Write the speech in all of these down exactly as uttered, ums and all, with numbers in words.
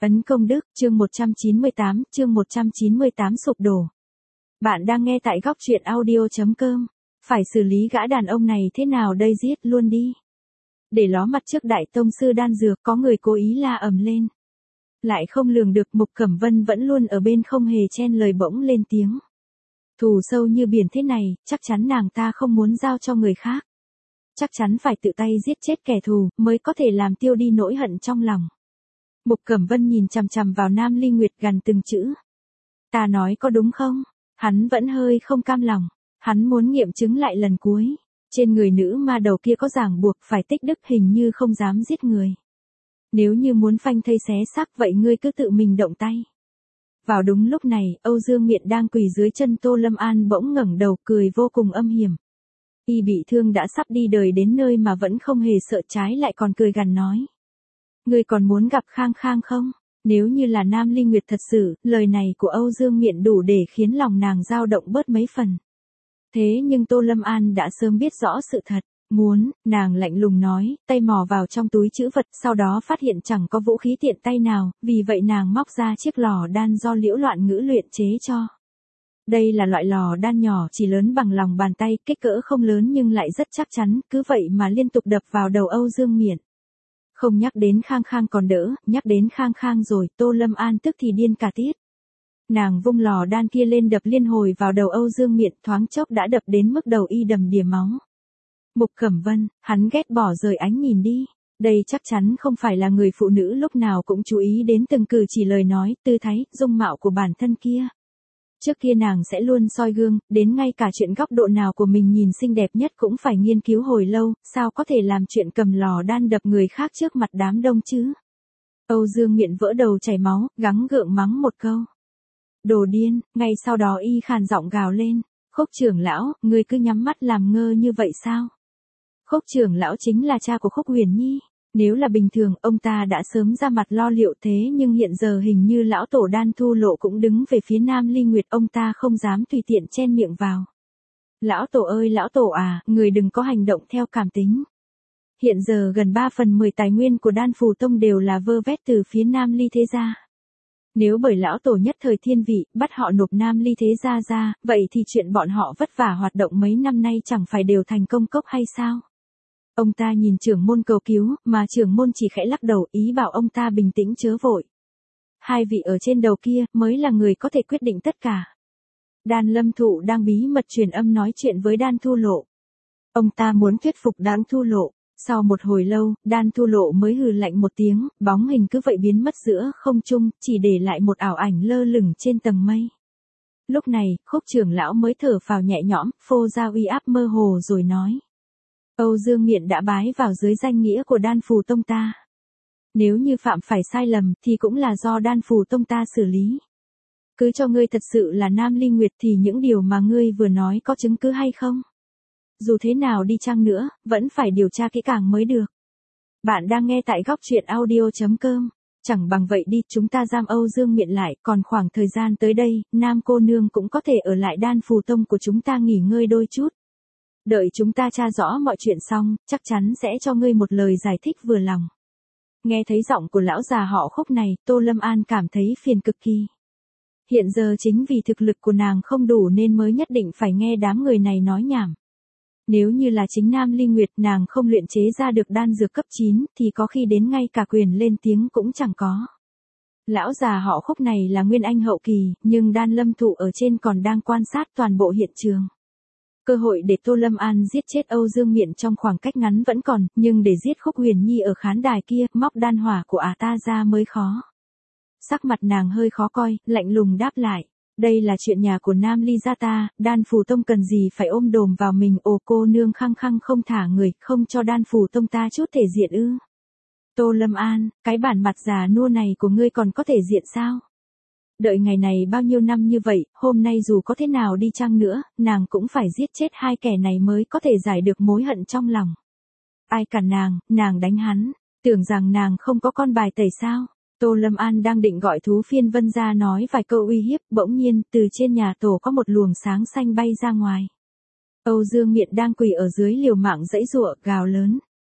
Ấn công đức, chương một trăm chín mươi tám, chương một trăm chín mươi tám sụp đổ. Bạn đang nghe tại góc truyện audio.com. Phải xử lý gã đàn ông này thế nào đây, giết luôn đi. Để ló mặt trước đại tông sư đan dược, có người cố ý la ầm lên. Lại không lường được Mục Cẩm Vân vẫn luôn ở bên không hề chen lời bỗng lên tiếng. Thù sâu như biển thế này, chắc chắn nàng ta không muốn giao cho người khác. Chắc chắn phải tự tay giết chết kẻ thù, mới có thể làm tiêu đi nỗi hận trong lòng. Mục Cẩm Vân nhìn chằm chằm vào Nam Ly Nguyệt gằn từng chữ. Ta nói có đúng không? Hắn vẫn hơi không cam lòng. Hắn muốn nghiệm chứng lại lần cuối. Trên người nữ ma đầu kia có ràng buộc phải tích đức, hình như không dám giết người. Nếu như muốn phanh thây xé xác vậy ngươi cứ tự mình động tay. Vào đúng lúc này, Âu Dương Miện đang quỳ dưới chân Tô Lâm An bỗng ngẩng đầu cười vô cùng âm hiểm. Y bị thương đã sắp đi đời đến nơi mà vẫn không hề sợ, trái lại còn cười gằn nói. Ngươi còn muốn gặp Khang Khang không? Nếu như là Nam Ly Nguyệt thật sự, lời này của Âu Dương Miện đủ để khiến lòng nàng dao động bớt mấy phần. Thế nhưng Tô Lâm An đã sớm biết rõ sự thật. Muốn, nàng lạnh lùng nói, tay mò vào trong túi trữ vật, sau đó phát hiện chẳng có vũ khí tiện tay nào, vì vậy nàng móc ra chiếc lò đan do Liễu Loạn Ngữ luyện chế cho. Đây là loại lò đan nhỏ chỉ lớn bằng lòng bàn tay, kích cỡ không lớn nhưng lại rất chắc chắn, cứ vậy mà liên tục đập vào đầu Âu Dương Miện. Không nhắc đến Khang Khang còn đỡ, nhắc đến Khang Khang rồi, Tô Lâm An tức thì điên cả tiết. Nàng vung lò đan kia lên đập liên hồi vào đầu Âu Dương Miện, thoáng chốc đã đập đến mức đầu y đầm đìa máu. Mục Cẩm Vân, hắn ghét bỏ rời ánh nhìn đi. Đây chắc chắn không phải là người phụ nữ lúc nào cũng chú ý đến từng cử chỉ lời nói, tư thái, dung mạo của bản thân kia. Trước kia nàng sẽ luôn soi gương, đến ngay cả chuyện góc độ nào của mình nhìn xinh đẹp nhất cũng phải nghiên cứu hồi lâu, sao có thể làm chuyện cầm lò đan đập người khác trước mặt đám đông chứ. Âu Dương Miện vỡ đầu chảy máu, gắng gượng mắng một câu. Đồ điên, ngay sau đó y khàn giọng gào lên. Khúc trưởng lão, ngươi cứ nhắm mắt làm ngơ như vậy sao? Khúc trưởng lão chính là cha của Khúc Huyền Nhi. Nếu là bình thường, ông ta đã sớm ra mặt lo liệu, thế nhưng hiện giờ hình như lão tổ Đan Thu Lộ cũng đứng về phía Nam Ly Nguyệt, ông ta không dám tùy tiện chen miệng vào. Lão tổ ơi lão tổ à, người đừng có hành động theo cảm tính. Hiện giờ gần ba phần mười tài nguyên của Đan Phù Tông đều là vơ vét từ phía Nam Ly Thế Gia. Nếu bởi lão tổ nhất thời thiên vị, bắt họ nộp Nam Ly Thế Gia ra, vậy thì chuyện bọn họ vất vả hoạt động mấy năm nay chẳng phải đều thành công cốc hay sao? Ông ta nhìn trưởng môn cầu cứu, mà trưởng môn chỉ khẽ lắc đầu, ý bảo ông ta bình tĩnh chớ vội. Hai vị ở trên đầu kia, mới là người có thể quyết định tất cả. Đan Lâm Thụ đang bí mật truyền âm nói chuyện với Đan Thu Lộ. Ông ta muốn thuyết phục Đan Thu Lộ. Sau một hồi lâu, Đan Thu Lộ mới hừ lạnh một tiếng, bóng hình cứ vậy biến mất giữa không trung, chỉ để lại một ảo ảnh lơ lửng trên tầng mây. Lúc này, Khúc trưởng lão mới thở phào nhẹ nhõm, phô ra uy áp mơ hồ rồi nói. Âu Dương Miện đã bái vào dưới danh nghĩa của Đan Phù Tông ta. Nếu như phạm phải sai lầm, thì cũng là do Đan Phù Tông ta xử lý. Cứ cho ngươi thật sự là Nam Ly Nguyệt thì những điều mà ngươi vừa nói có chứng cứ hay không? Dù thế nào đi chăng nữa, vẫn phải điều tra kỹ càng mới được. Bạn đang nghe tại góc truyện audio.com. Chẳng bằng vậy đi, chúng ta giam Âu Dương Miện lại, còn khoảng thời gian tới đây, Nam cô nương cũng có thể ở lại Đan Phù Tông của chúng ta nghỉ ngơi đôi chút. Đợi chúng ta tra rõ mọi chuyện xong, chắc chắn sẽ cho ngươi một lời giải thích vừa lòng. Nghe thấy giọng của lão già họ Khúc này, Tô Lâm An cảm thấy phiền cực kỳ. Hiện giờ chính vì thực lực của nàng không đủ nên mới nhất định phải nghe đám người này nói nhảm. Nếu như là chính Nam Ly Nguyệt nàng không luyện chế ra được đan dược cấp chín thì có khi đến ngay cả quyền lên tiếng cũng chẳng có. Lão già họ Khúc này là nguyên anh hậu kỳ, nhưng Đan Lâm Thụ ở trên còn đang quan sát toàn bộ hiện trường. Cơ hội để Tô Lâm An giết chết Âu Dương Miện trong khoảng cách ngắn vẫn còn, nhưng để giết Khúc Huyền Nhi ở khán đài kia, móc đan hỏa của ả ta ra mới khó. Sắc mặt nàng hơi khó coi, lạnh lùng đáp lại. Đây là chuyện nhà của Nam Ly gia ta, Đan Phù Tông cần gì phải ôm đồm vào mình, ồ cô nương khăng khăng không thả người, không cho Đan Phù Tông ta chút thể diện ư. Tô Lâm An, cái bản mặt già nua này của ngươi còn có thể diện sao? Đợi ngày này bao nhiêu năm như vậy, hôm nay dù có thế nào đi chăng nữa, nàng cũng phải giết chết hai kẻ này mới có thể giải được mối hận trong lòng. Ai cản nàng, nàng đánh hắn, tưởng rằng nàng không có con bài tẩy sao? Tô Lâm An đang định gọi Thú Phiên Vân ra nói vài câu uy hiếp, bỗng nhiên, từ trên nhà tổ có một luồng sáng xanh bay ra ngoài. Âu Dương Miện đang quỳ ở dưới liều mạng giãy giụa, gào lớn.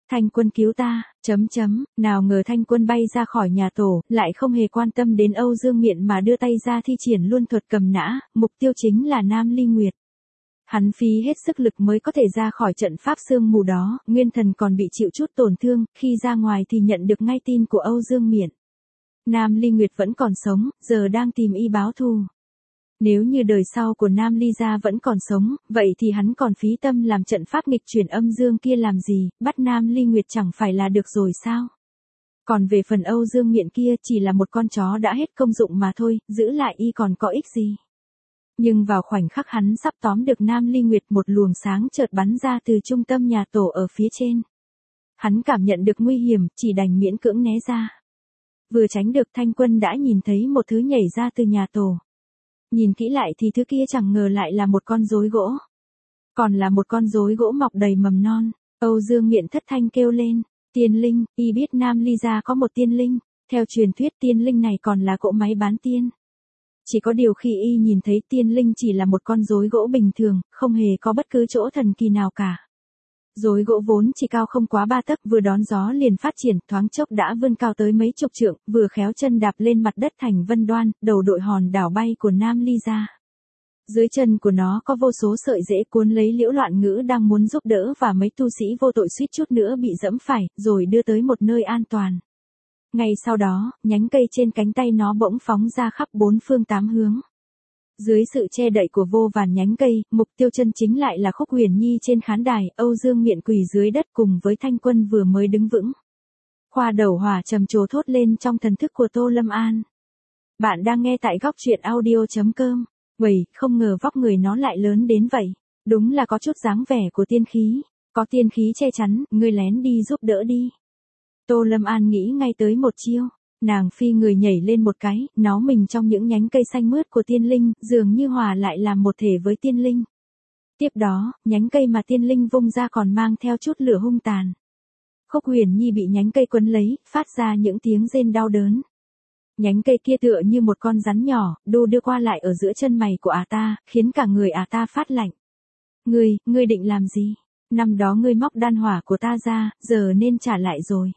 Thanh Quân cứu ta, chấm chấm, nào ngờ Thanh Quân bay ra khỏi nhà tổ, lại không hề quan tâm đến Âu Dương Miện mà đưa tay ra thi triển luôn thuật cầm nã, mục tiêu chính là Nam Ly Nguyệt. Hắn phí hết sức lực mới có thể ra khỏi trận pháp sương mù đó, nguyên thần còn bị chịu chút tổn thương, khi ra ngoài thì nhận được ngay tin của Âu Dương Miện. Nam Ly Nguyệt vẫn còn sống, giờ đang tìm y báo thù. Nếu như đời sau của Nam Ly gia vẫn còn sống, vậy thì hắn còn phí tâm làm trận pháp nghịch chuyển âm dương kia làm gì, bắt Nam Ly Nguyệt chẳng phải là được rồi sao? Còn về phần Âu Dương Miện kia chỉ là một con chó đã hết công dụng mà thôi, giữ lại y còn có ích gì? Nhưng vào khoảnh khắc hắn sắp tóm được Nam Ly Nguyệt, một luồng sáng chợt bắn ra từ trung tâm nhà tổ ở phía trên. Hắn cảm nhận được nguy hiểm, chỉ đành miễn cưỡng né ra. Vừa tránh được, Thanh Quân đã nhìn thấy một thứ nhảy ra từ nhà tổ. Nhìn kỹ lại thì thứ kia chẳng ngờ lại là một con rối gỗ. Còn là một con rối gỗ mọc đầy mầm non. Âu Dương Miện thất thanh kêu lên, tiên linh, y biết Nam Ly gia có một tiên linh. Theo truyền thuyết tiên linh này còn là cỗ máy bán tiên. Chỉ có điều khi y nhìn thấy tiên linh chỉ là một con rối gỗ bình thường, không hề có bất cứ chỗ thần kỳ nào cả. Rối gỗ vốn chỉ cao không quá ba tấc, vừa đón gió liền phát triển, thoáng chốc đã vươn cao tới mấy chục trượng, vừa khéo chân đạp lên mặt đất thành vân đoan, đầu đội hòn đảo bay của Nam Ly gia. Dưới chân của nó có vô số sợi rễ cuốn lấy Liễu Loạn Ngữ đang muốn giúp đỡ, và mấy tu sĩ vô tội suýt chút nữa bị dẫm phải, rồi đưa tới một nơi an toàn. Ngay sau đó, nhánh cây trên cánh tay nó bỗng phóng ra khắp bốn phương tám hướng. Dưới sự che đậy của vô vàn nhánh cây, mục tiêu chân chính lại là Khúc Huyền Nhi trên khán đài. Âu Dương Miện quỳ dưới đất cùng với Thanh Quân vừa mới đứng vững. Khoa đầu hỏa trầm trồ thốt lên trong thần thức của Tô Lâm An. Bạn đang nghe tại góc truyện audio chấm com. Uầy, không ngờ vóc người nó lại lớn đến vậy. Đúng là có chút dáng vẻ của tiên khí. Có tiên khí che chắn, ngươi lén đi giúp đỡ đi. Tô Lâm An nghĩ ngay tới một chiêu. Nàng phi người nhảy lên một cái, nó mình trong những nhánh cây xanh mướt của tiên linh, dường như hòa lại làm một thể với tiên linh. Tiếp đó, nhánh cây mà tiên linh vung ra còn mang theo chút lửa hung tàn. Khúc Huyền Nhi bị nhánh cây quấn lấy, phát ra những tiếng rên đau đớn. Nhánh cây kia tựa như một con rắn nhỏ, đu đưa qua lại ở giữa chân mày của ả ta, khiến cả người ả ta phát lạnh. Ngươi, ngươi định làm gì? Năm đó ngươi móc đan hỏa của ta ra, giờ nên trả lại rồi.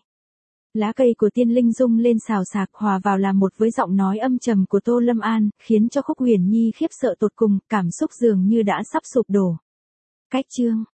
Lá cây của tiên linh rung lên xào xạc, hòa vào làm một với giọng nói âm trầm của Tô Lâm An, khiến cho Khúc Huyền Nhi khiếp sợ tột cùng, cảm xúc dường như đã sắp sụp đổ. Cách chương